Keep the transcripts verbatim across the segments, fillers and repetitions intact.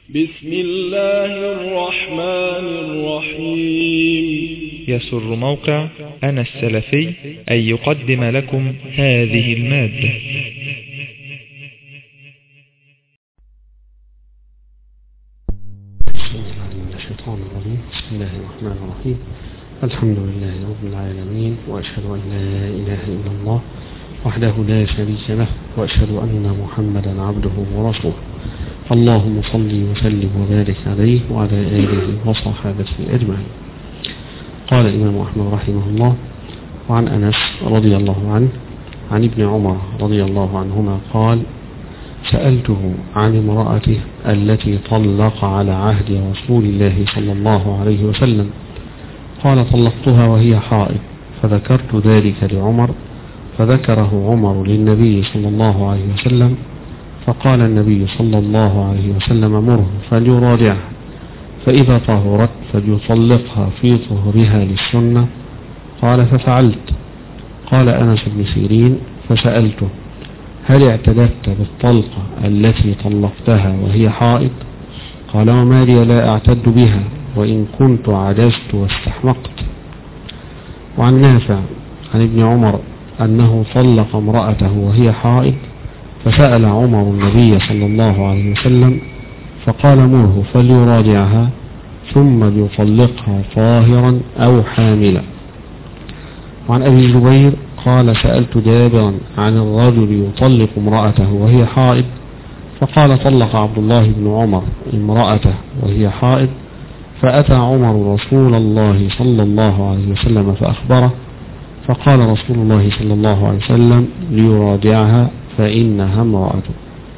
بسم الله الرحمن الرحيم. يسر موقع أنا السلفي أن يقدم لكم هذه المادة. بسم الله من الشيطان الرجيم. بسم الله الرحمن الرحيم. الحمد لله رب العالمين، وأشهد أن لا إله إلا الله وحده لا شريك له، وأشهد أن محمدا عبده ورسوله. اللهم صل وسلم وبارك عليه وعلى آله وصحابته أجمعين. قال الإمام أحمد رحمه الله: وعن أنس رضي الله عنه عن ابن عمر رضي الله عنهما قال: سألته عن امرأته التي طلق على عهد رسول الله صلى الله عليه وسلم، قال: طلقتها وهي حائض، فذكرت ذلك لعمر، فذكره عمر للنبي صلى الله عليه وسلم، فقال النبي صلى الله عليه وسلم: مره فليراجعها، فإذا طهرت فليطلقها في طهرها للسنة. قال: ففعلت. قال أنس بن سيرين: فسألته: هل اعتددت بالطلقة التي طلقتها وهي حائض؟ قال: وما لي لا أعتد بها، وإن كنت عجزت واستحمقت. وعن نافع عن ابن عمر أنه طلق امرأته وهي حائض، فسأل عمر النبي صلى الله عليه وسلم، فقال: مره فليراجعها ثم ليطلقها طاهرا أو حاملا. وعن أبي الزبير قال: سألت جابرا عن الرجل يطلق امرأته وهي حائض، فقال: طلق عبد الله بن عمر امرأته وهي حائض، فأتى عمر رسول الله صلى الله عليه وسلم فأخبره، فقال رسول الله صلى الله عليه وسلم: ليراجعها فإنها امرأته.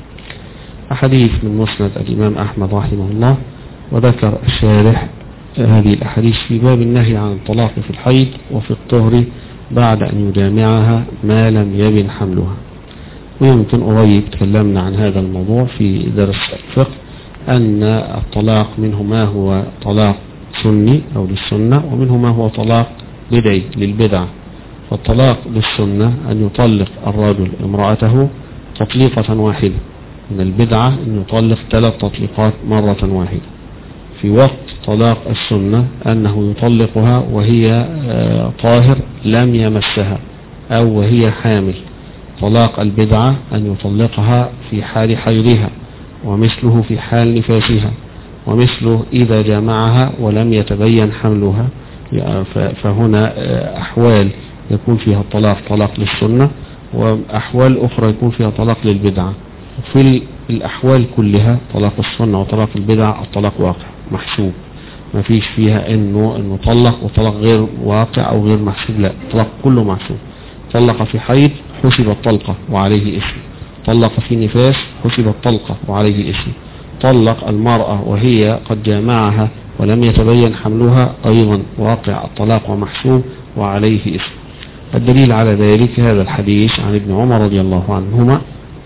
أحاديث من مسند الإمام أحمد رحمه الله. وذكر الشارح هذه الأحاديث في باب النهي عن الطلاق في الحيض وفي الطهر بعد أن يجامعها ما لم يبن حملها. ويمكن قريب تكلمنا عن هذا الموضوع في درس الفقه، أن الطلاق منه ما هو طلاق سني أو للسنة، ومنه ما هو طلاق بدعي للبدعة. فالطلاق للسنة أن يطلق الرجل امرأته تطليقة واحدة، من البدعة أن يطلق ثلاث تطليقات مرة واحدة. في وقت طلاق السنة أنه يطلقها وهي طاهر لم يمسها أو وهي حامل. طلاق البدعة أن يطلقها في حال حيضها، ومثله في حال نفاسها، ومثله إذا جامعها ولم يتبين حملها. فهنا أحوال يكون فيها الطلاق طلاق للسنة، وأحوال أخرى يكون فيها طلاق للبدعة. وفي الأحوال كلها طلاق السنة وطلاق البدعة الطلاق واقع محسوب، ما فيش فيها إنه إنه طلق وطلاق غير واقع أو غير محسوب، لا، الطلاق كله محسوب. طلق في حيض حسب الطلقة وعليه اسم، طلق في نفاس حسب الطلقة وعليه اسم، طلق المرأة وهي قد جامعها ولم يتبين حملها أيضا واقع الطلاق ومحسوب وعليه اسم. الدليل على ذلك هذا الحديث عن ابن عمر رضي الله عنهما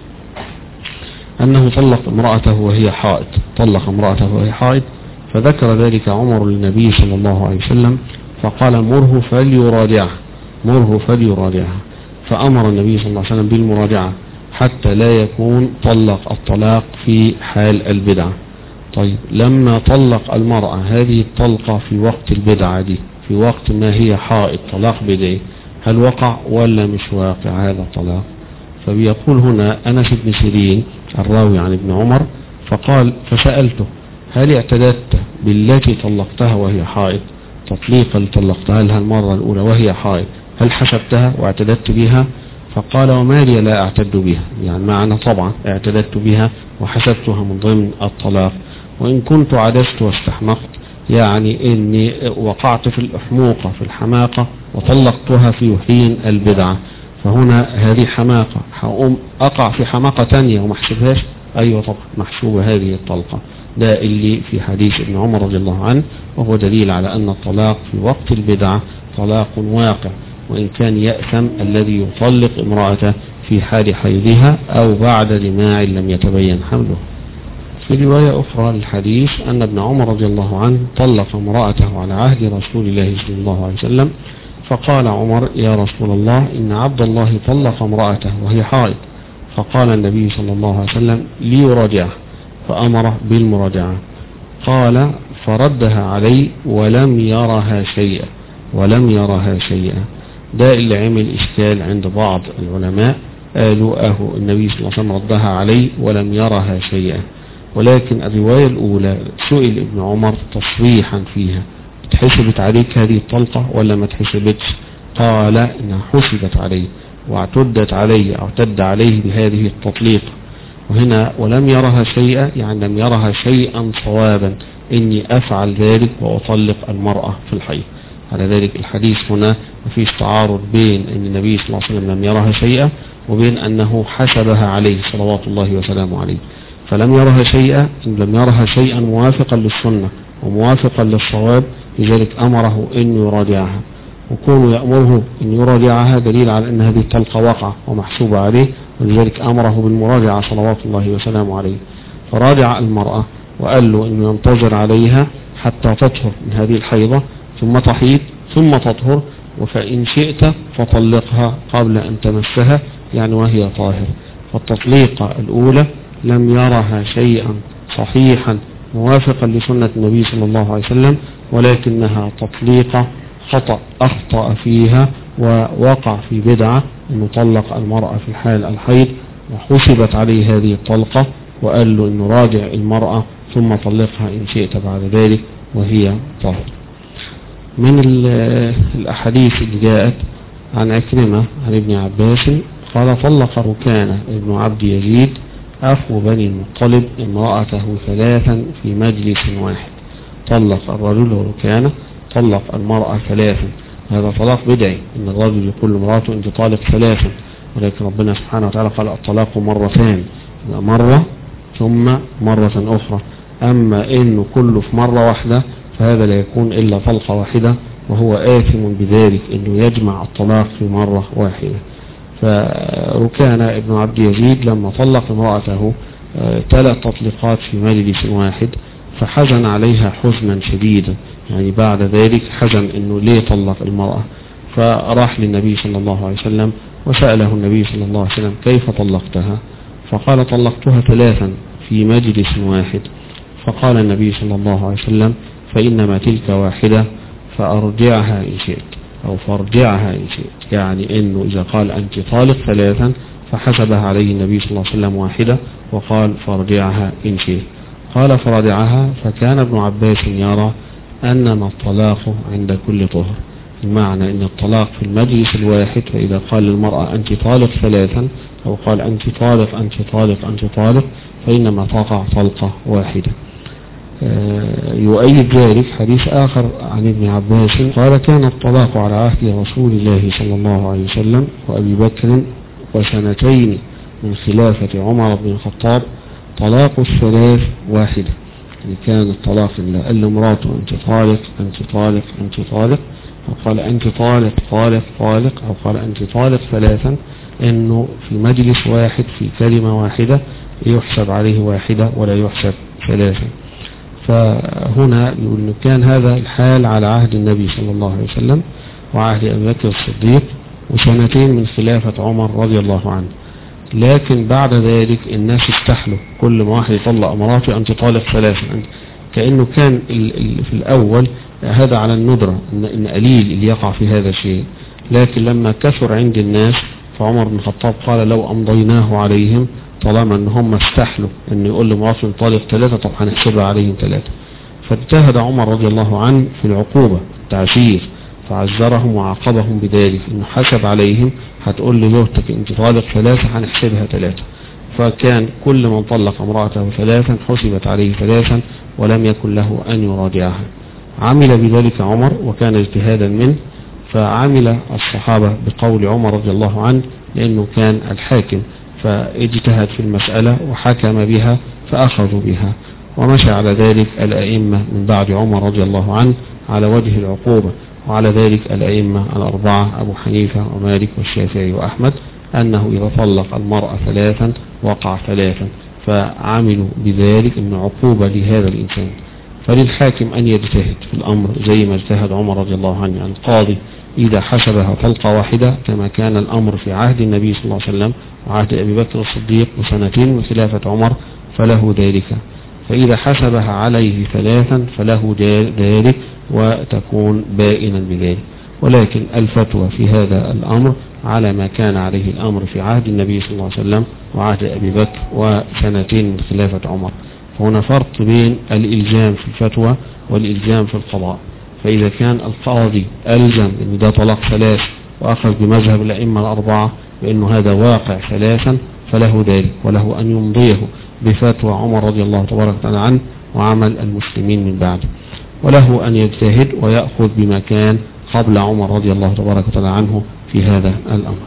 أنه طلق امرأته وهي حائض، طلق امرأته وهي حائض، فذكر ذلك عمر للنبي صلى الله عليه وسلم، فقال: مره فليراجعها، مره فليراجعها، فأمر النبي صلى الله عليه وسلم بالمراجعة حتى لا يكون طلق الطلاق في حال البدعة. طيب، لما طلق المرأة هذه الطلقة في وقت البدعة دي، في وقت ما هي حائض طلاق بدعي، هل وقع ولا مش واقع هذا الطلاق؟ فبيقول هنا أنس بن سيرين الراوي عن ابن عمر، فقال: فسألته: هل اعتددت بالتي طلقتها وهي حائض؟ تطليقا اللي طلقتها لها المرة الأولى وهي حائض، هل حسبتها واعتددت بها؟ فقال: وما لي لا أعتد بها، يعني معنى طبعا اعتددت بها وحسبتها من ضمن الطلاق. وإن كنت عجزت واستحمقت، يعني إني وقعت في الأحموقة في الحماقة وطلقتها في حين البدعة، فهنا هذه حماقة، هقوم أقع في حماقة تانية وما احسبهاش؟ أيوة طبعا محسوبة هذه الطلقة. ده اللي في حديث ابن عمر رضي الله عنه، وهو دليل على أن الطلاق في وقت البدعة طلاق واقع، وإن كان يأثم الذي يطلق امرأته في حال حيضها أو بعد جماع لم يتبين حمله. في رواية أخرى للحديث أن ابن عمر رضي الله عنه طلق امرأته على عهد رسول الله صلى الله عليه وسلم، فقال عمر: يا رسول الله، إن عبد الله طلق امرأته وهي حائض. فقال النبي صلى الله عليه وسلم: ليراجعها، فأمره بالمراجعة. قال فردها عليه ولم يرها شيئا ولم يرها شيئا. ده اللي عمل إشكال عند بعض العلماء، قالوا أهو النبي صلى الله عليه وسلم ردها عليه ولم يرها شيئا، ولكن الرواية الأولى سئل ابن عمر تصريحا فيها اتحسبت عليك هذه الطلقة ولا ما اتحسبتش؟ قال إنها حسبت عليه واعتدت عليه أو اعتد عليه بهذه التطليق. وهنا ولم يرها شيئا يعني لم يرها شيئا صوابا إني أفعل ذلك وأطلق المرأة في الحيض. على ذلك الحديث هنا مفيش تعارض بين أن النبي صلى الله عليه وسلم لم يرها شيئا وبين أنه حسبها عليه صلوات الله وسلامه عليه. فلم يرها شيئا إن لم يرها شيئا موافقا للسنة وموافقا للصواب، لذلك أمره أن يراجعها، وكونه يأمره أن يراجعها دليل على أن هذه الطلقة وقع ومحسوبة عليه، ولذلك أمره بالمراجعة صلوات الله وسلامه عليه. فراجع المرأة وقال له أنه ينتظر عليها حتى تطهر من هذه الحيضة ثم تحيض ثم تطهر، وفإن شئت فطلقها قبل أن تمسها يعني وهي طاهر. فالتطليقة الأولى لم يرها شيئا صحيحا موافقا لسنة النبي صلى الله عليه وسلم، ولكنها تطليقة خطأ أخطأ فيها ووقع في بدعة أنه طلق المرأة في حال الحيض وحسبت عليه هذه الطلقة، وقال له أنه راجع المرأة ثم طلقها إن شئت بعد ذلك وهي طاهر. من الأحاديث اللي جاءت عن عكرمة عن ابن عباس قال طلق ركانة ابن عبد يزيد أخو بني المطلب امرأته ثلاثا في مجلس واحد. طلق الرجل ركانة طلق المرأة ثلاثا، هذا طلاق بدعي ان الرجل يقول لامرأته انت طالق ثلاثا، ولكن ربنا سبحانه وتعالى قال الطلاق مرتان، مرة ثم مرة أخرى. أما إنه كله في مرة واحدة فهذا لا يكون إلا طلقة واحدة، وهو آثم بذلك إنه يجمع الطلاق في مرة واحدة. فركان ابن عبد يزيد لما طلق امرأته ثلاث تطليقات في مجلس واحد فحزن عليها حزنا شديدا، يعني بعد ذلك حزن إنه ليه طلق المرأة، فراح للنبي صلى الله عليه وسلم وسأله النبي صلى الله عليه وسلم كيف طلقتها؟ فقال طلقتها ثلاثا في مجلس واحد. فقال النبي صلى الله عليه وسلم فإنما تلك واحدة فأرجعها إن شئت أو فارجعها إن شئت، يعني إنه إذا قال أنت طالق ثلاثا فحسبها عليه النبي صلى الله عليه وسلم واحدة وقال فارجعها إن شئت. قال فرجعها، فكان ابن عباس يرى أنما الطلاق عند كل طهر، المعنى أن الطلاق في المجلس الواحد، فإذا قال للمرأة أنت طالق ثلاثا أو قال أنت طالق أنت طالق أنت طالق فإنما تقع طلقة واحدة. يؤيد ذلك حديث آخر عن ابن عباس قال كان الطلاق على عهد رسول الله صلى الله عليه وسلم وأبي بكر وسنتين من خلافة عمر بن الخطاب طلاق الثلاث واحدة، يعني كان الطلاق إلا قال لامراته أنت طالق أنت طالق أنت طالق أو قال أنت طالق طالق طالق أو قال أنت طالق ثلاثا، إنه في مجلس واحد في كلمة واحدة يحسب عليه واحدة ولا يحسب ثلاثا. فهنا يقول إنه كان هذا الحال على عهد النبي صلى الله عليه وسلم وعهد أبي بكر الصديق وسنتين من خلافة عمر رضي الله عنه، لكن بعد ذلك الناس استحلوا كل ما واحد يطلق امراته أنت طالق ثلاثا، كأنه كان في الأول هذا على الندرة إن قليل اللي يقع في هذا الشيء، لكن لما كثر عند الناس فعمر بن الخطاب قال لو أمضيناه عليهم طالما ان هم استحلوا ان يقول لمراته طالق ثلاثة طب هنحسبها عليهم ثلاثة. فاجتهد عمر رضي الله عنه في العقوبة تعزير، فعزرهم وعاقبهم بذلك انه حسب عليهم هتقول لزوجتك انت طالق ثلاثة هنحسبها ثلاثة، فكان كل من طلق امرأته ثلاثا حسبت عليه ثلاثا ولم يكن له ان يراجعها. عمل بذلك عمر وكان اجتهادا منه، فعمل الصحابة بقول عمر رضي الله عنه لانه كان الحاكم، فاجتهد في المسألة وحكم بها فأخذوا بها، ومشى على ذلك الأئمة من بعد عمر رضي الله عنه على وجه العقوبة، وعلى ذلك الأئمة الأربعة أبو حنيفة ومالك والشافعي وأحمد أنه إذا طلق المرأة ثلاثا وقع ثلاثا، فعملوا بذلك أن عقوبة لهذا الإنسان. فللحاكم أن يجتهد في الأمر زي ما اجتهد عمر رضي الله عنه، يعني القاضي إذا حسبها طلقة واحدة كما كان الأمر في عهد النبي صلى الله عليه وسلم وعهد أبي بكر الصديق وسنتين من خلافة عمر فله ذلك. فإذا حسبها عليه ثلاثا فله ذلك وتكون بائنا بذلك. ولكن الفتوى في هذا الأمر على ما كان عليه الأمر في عهد النبي صلى الله عليه وسلم وعهد أبي بكر وسنتين من خلافة عمر. فهنا فرق بين الإلزام في الفتوى والإلزام في القضاء. فإذا كان القاضي ألزم أن ده طلاق ثلاث وأخذ بمذهب الأئمة الأربعة بأنه هذا واقع ثلاثا فله ذلك، وله أن يمضيه بفتوى عمر رضي الله تبارك وتعالى عنه وعمل المسلمين من بعده، وله أن يجتهد ويأخذ بما كان قبل عمر رضي الله تبارك وتعالى عنه في هذا الأمر.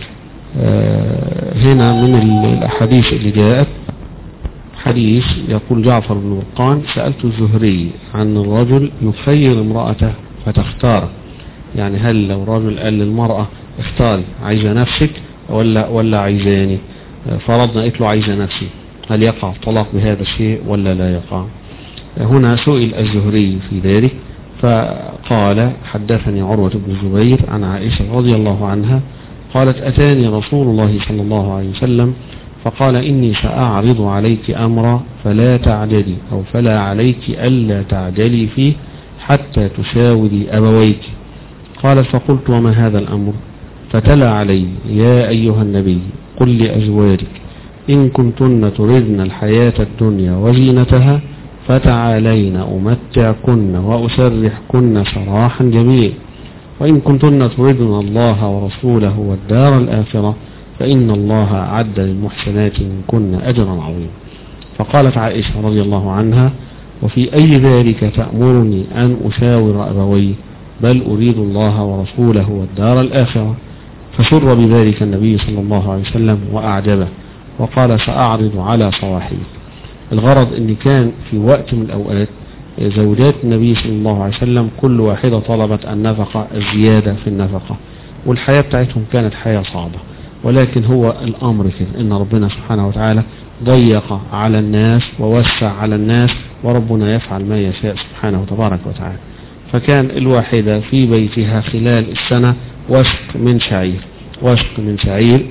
آه هنا من الأحاديث اللي جاءت حديث يقول جعفر بن برقان: سألت الزهري عن الرجل يخير امرأته فتختار، يعني هل لو رجل قال للمرأة اختاري عايزة نفسك ولا ولا عايزاني، فرضنا قلت له عايزة نفسي، هل يقع الطلاق بهذا الشيء ولا لا يقع؟ هنا سئل الزهري في ذلك فقال: حدثني عروة بن الزبير عن عائشة رضي الله عنها قالت: أتاني رسول الله صلى الله عليه وسلم فقال: إني سأعرض عليك أمرا فلا تعجلي أو فلا عليك ألا تعجلي فيه حتى تشاوري أبويك. قالت: فقلت: وما هذا الأمر؟ فتلا علي: يا أيها النبي قل لأزواجك إن كنتن تردن الحياة الدنيا وزينتها فتعالين أمتعكن وأسرحكن سراحا جميلا، وإن كنتن تردن الله ورسوله والدار الآخرة فإن الله أعد للمحسنات منكن أجرا عظيما. فقالت عائشة رضي الله عنها: وفي أي ذلك تأمرني أن أشاور أبوي؟ بل أريد الله ورسوله والدار الآخرة. فسر بذلك النبي صلى الله عليه وسلم وأعجبه وقال: سأعرض على صواحبي. الغرض أن كان في وقت من الأوقات زوجات النبي صلى الله عليه وسلم كل واحدة طلبت النفقة الزيادة في النفقة، والحياة بتاعتهم كانت حياة صعبة، ولكن هو الأمر كده إن ربنا سبحانه وتعالى ضيق على الناس ووسع على الناس، وربنا يفعل ما يشاء سبحانه تبارك وتعالى. فكان الواحدة في بيتها خلال السنة وسق من شعير، وسق من شعير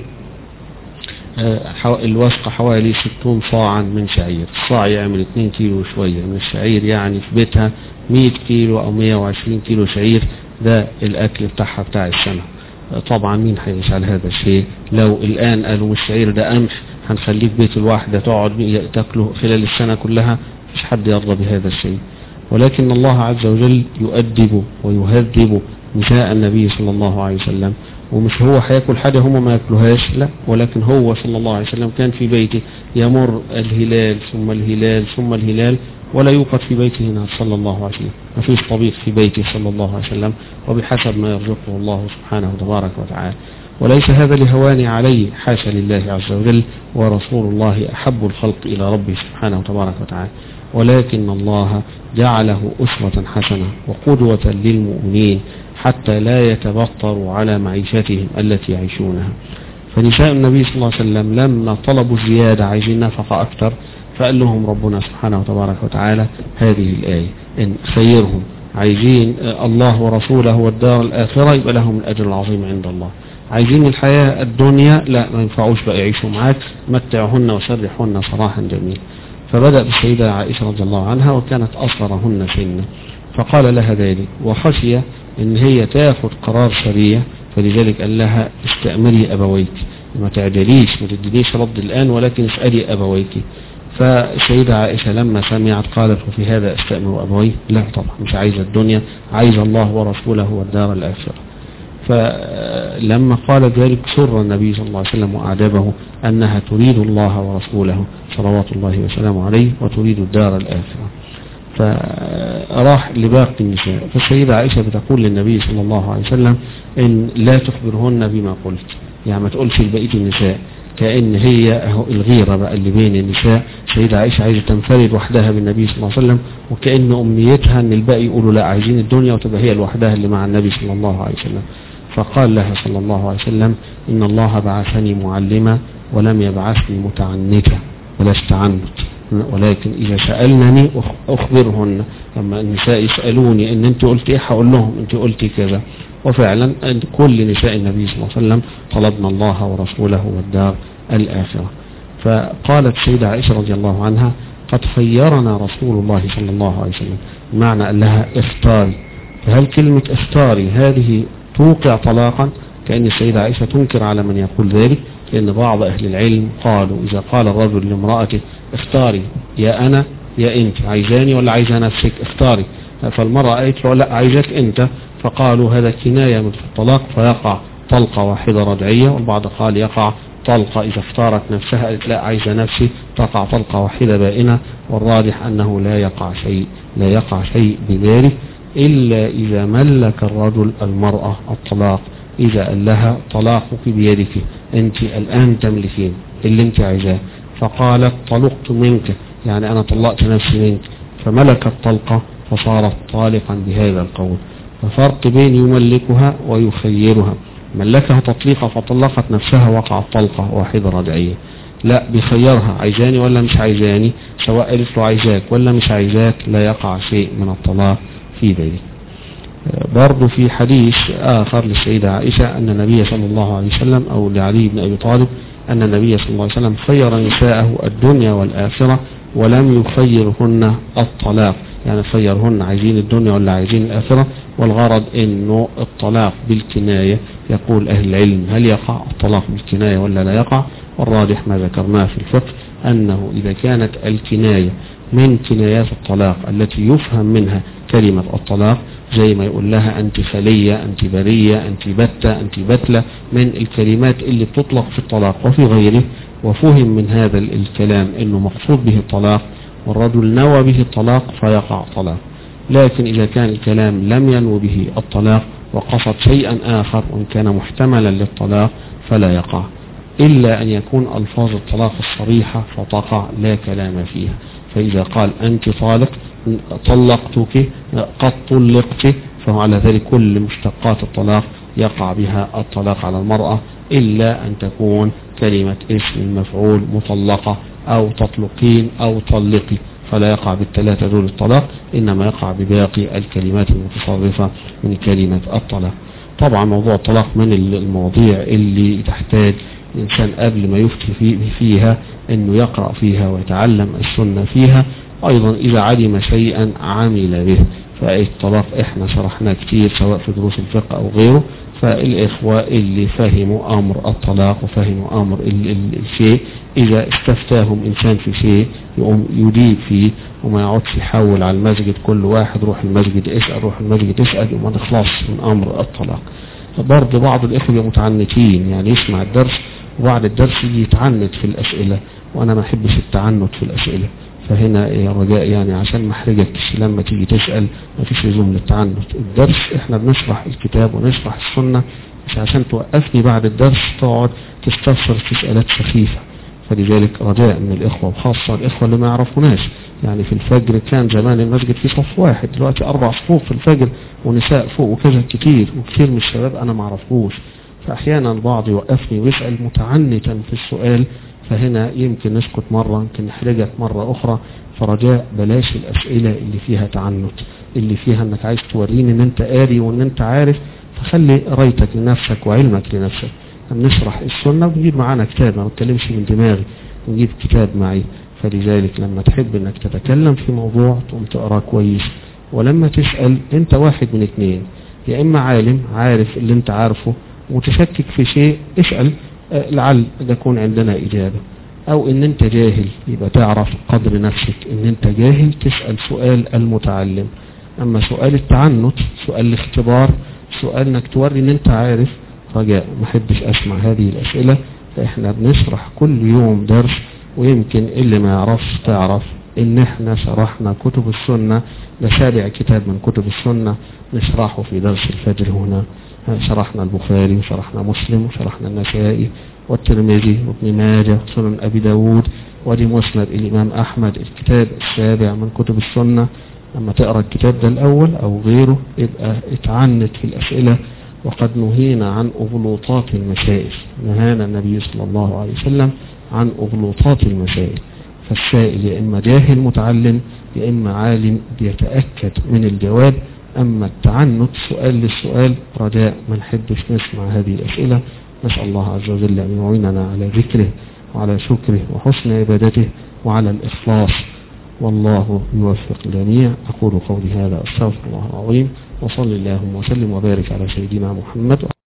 الوسق حوالي ستون صاعا من شعير، الصاع يعمل اتنين كيلو شوية من الشعير، يعني في بيتها مية كيلو أو مية وعشرين كيلو شعير، ده الأكل بتاعها بتاع السنة. طبعا مين هيفعل هذا الشيء؟ لو الآن قالوا الشعير ده قمح هنخليك بيت الواحدة تقعد تاكله خلال السنة كلها، مش حد يرضى بهذا الشيء. ولكن الله عز وجل يؤدب ويهذب نساء النبي صلى الله عليه وسلم، ومش هو هياكل حاجة هم ما ياكلوهاش، لا، ولكن هو صلى الله عليه وسلم كان في بيته يمر الهلال ثم الهلال ثم الهلال ولا يوقد في بيته نار صلى الله عليه وسلم، ما فيش طبيخ في بيته صلى الله عليه وسلم، وبحسب ما يرزقه الله سبحانه تبارك وتعالى. وليس هذا لهواني عليه، حاشا لله عز وجل، ورسول الله أحب الخلق إلى ربه سبحانه تبارك وتعالى، ولكن الله جعله أسوة حسنة وقدوة للمؤمنين حتى لا يتبطروا على معيشتهم التي يعيشونها. فنساء النبي صلى الله عليه وسلم لما طلبوا زيادة عايزين نفقة أكثر، فقال لهم ربنا سبحانه وتبارك وتعالى هذه الآية: إن خيرهم عايزين الله ورسوله والدار الآخرة يبقى لهم الأجر العظيم عند الله، عايزين الحياة الدنيا لا ما ينفعوش بقى يعيشوا معاك، متعهن وسرحهن صراحا جميلا. فبدأ بالسيدة عائشة رضي الله عنها وكانت أصغرهن سنا، فقال لها ذلك وخشي ان هي تاخد قرار سريع، فلذلك قال لها: استأمري أبويك، ما تعجليش، ما تدينيش رد الآن، ولكن اسألي أبويك. فالسيدة عائشة لما سمعت قالت: وفي هذا استأمر أبوي؟ لا طبعا، مش عايزة الدنيا، عايزة الله ورسوله والدار الآخرة. فلما قال ذلك سر النبي صلى الله عليه وسلم وأعجبه أنها تريد الله ورسوله صلوات الله وسلامه عليه وتريد الدار الآخرة، فراح لباقي النساء. فالسيدة عائشة بتقول للنبي صلى الله عليه وسلم: إن لا تخبرهن بما قلت، يعني ما تقولش لبقية النساء، كأن هي الغيرة بقى اللي بين النساء. السيدة عائشة عايزة تنفرد وحدها بالنبي صلى الله عليه وسلم، وكأن أمنيتها أن الباقي يقولوا لا، عايزين الدنيا وتبقى هي لوحدها اللي مع النبي صلى الله عليه وسلم. فقال لها صلى الله عليه وسلم: إن الله بعثني معلمة ولم يبعثني متعنتة ولا استعنت، ولكن إذا سألنني أخبرهن. لما النساء يسألوني إن أنت قلت إيه هقول لهم أنت قلت كذا. وفعلا كل نساء النبي صلى الله عليه وسلم طلبنا الله ورسوله والدار الآخرة. فقالت سيدة عائشة رضي الله عنها: قد خيرنا رسول الله صلى الله عليه وسلم، بمعنى قال لها اختاري. فهل كلمة اختاري هذه توقع طلاقا؟ كأن السيدة عائشة تنكر على من يقول ذلك، لأن بعض أهل العلم قالوا إذا قال الرجل لامرأته اختاري يا أنا يا أنت، عايزاني ولا عايزة نفسك، اختاري، فالمرأة قالت له لا عايزك أنت، فقالوا هذا كناية من الطلاق فيقع طلقة واحدة رجعية. والبعض قال يقع طلقة إذا اختارت نفسها قالت لا عايزة نفسي، تقع طلقة واحدة بائنة. والراجح أنه لا يقع شيء لا يقع شيء بذلك إلا إذا ملك الرجل المرأة الطلاق، إذا قال لها طلاقك بيدك، أنت الآن تملكين اللي أنت عايزاه، فقالت طلقت منك، يعني أنا طلقت نفسي منك، فملكت طلقة فصارت طالقا بهذا القول. ففرق بين يملكها ويخيرها. ملكها تطليقة فطلقت نفسها وقعت طلقة واحدة رجعية. لا، بيخيرها عايزاني ولا مش عايزاني، سواء قالت له عايزاك ولا مش عايزاك لا يقع شيء من الطلاق في ذلك. برضو في حديث آخر للسيدة عائشة أن النبي صلى الله عليه وسلم أو لعلي بن أبي طالب أن النبي صلى الله عليه وسلم خير نساءه الدنيا والآخرة ولم يخيرهن الطلاق، يعني خيرهن عايزين الدنيا ولا عايزين الآخرة. والغرض أنه الطلاق بالكناية، يقول أهل العلم هل يقع الطلاق بالكناية ولا لا يقع؟ والراجح ما ذكرناه في الفقه أنه إذا كانت الكناية من كنايات الطلاق التي يفهم منها كلمة الطلاق، زي ما يقول لها أنت خلية، أنت برية، أنت بتة، أنت بتلة، من الكلمات اللي بتطلق في الطلاق وفي غيره، وفهم من هذا الكلام أنه مقصود به الطلاق والرجل نوى به الطلاق فيقع طلاق. لكن إذا كان الكلام لم ينو به الطلاق وقصد شيئا آخر وإن كان محتملا للطلاق فلا يقع، إلا أن يكون ألفاظ الطلاق الصريحة فتقع لا كلام فيها. فإذا قال أنت طالق، طلقتك، قد طلقت، فهو على ذلك كل مشتقات الطلاق يقع بها الطلاق على المرأة، إلا أن تكون كلمة اسم المفعول مطلقة أو تطلقين أو طلقي، فلا يقع بالثلاثة دول الطلاق، إنما يقع بباقي الكلمات المتصرفة من كلمة الطلاق. طبعا موضوع الطلاق من المواضيع اللي تحتاج الإنسان قبل ما يفتي فيها أنه يقرأ فيها ويتعلم السنة فيها، أيضا إذا علم شيئا عمل به. فالطلاق إحنا شرحنا كتير سواء في دروس الفقه أو غيره، فالإخوة اللي فهموا أمر الطلاق وفهموا أمر الشيء إذا استفتاهم إنسان في شيء يقوم يجيب فيه وما يقعدش يحول على المسجد كل واحد روح المسجد اسأل روح المسجد اسأل وما نخلص من أمر الطلاق. برضه بعض الإخوة متعنتين، يعني يسمع الدرس وبعد الدرس يجي يتعنت في الأسئلة، وأنا ما أحبش التعنت في الأسئلة. فهنا يا رجاء يعني عشان ما احرجكش لما تيجي تسأل ما فيش لزوم للتعنت. الدرس احنا بنشرح الكتاب ونشرح السنة، مش عشان توقفني بعد الدرس تقعد تستفسر استسئالات سخيفة. فلذلك رجاء من الإخوة وخاصة الإخوة اللي ما يعرفوناش، يعني في الفجر كان زمان المسجد في صف واحد، دلوقتي أربع صفوف في الفجر ونساء فوق وكذا كتير، وكثير من الشباب أنا ما اعرفوش، فأحيانا البعض يوقفني ويسأل متعنتا في السؤال، فهنا يمكن نسكت مرة يمكن نحرجك مرة أخرى. فرجاء بلاش الأسئلة اللي فيها تعنت، اللي فيها أنك عايز توريني أن أنت قاري وأن أنت عارف، فخلي قرايتك لنفسك وعلمك لنفسك. نشرح السنة بنجيب معانا كتاب، ما بتكلمش من دماغي، نجيب كتاب معي. فلذلك لما تحب أنك تتكلم في موضوع تقوم تقرأ كويس، ولما تسأل أنت واحد من اثنين، يا إما عالم عارف اللي أنت عارفه وتشكك في شيء اسأل لعل يكون عندنا إجابة، أو إن أنت جاهل يبقى تعرف قدر نفسك إن أنت جاهل تسأل سؤال المتعلم. أما سؤال التعنت، سؤال الاختبار، سؤال إنك توري إن أنت عارف، رجاء ما حبش أسمع هذه الأسئلة. فإحنا بنشرح كل يوم درس، ويمكن اللي ما يعرفش تعرف إن إحنا شرحنا كتب السنة، لسابع كتاب من كتب السنة نشرحه في درس الفجر هنا. شرحنا البخاري وشرحنا مسلم وشرحنا النسائي والترمذي وابن ماجه وسنن أبي داود ودي مسند الإمام أحمد، الكتاب السابع من كتب السنة. لما تقرأ الكتاب ده الأول أو غيره يبقى اتعنت في الأسئلة. وقد نهينا عن أغلوطات المسائل، نهانا النبي صلى الله عليه وسلم عن أغلوطات المسائل. فالسائل يا إما جاهل متعلم يا إما عالم بيتأكد من الجواب. أما التعنت سؤال للسؤال رجاء ما نحبش نسمع هذه الأسئلة. نسأل الله عز وجل أن يعيننا على ذكره وعلى شكره وحسن عبادته وعلى الإخلاص. والله يوفق الجميع. أقول قولي هذا أستغفر الله العظيم، وصل اللهم وسلم وبارك على سيدنا محمد.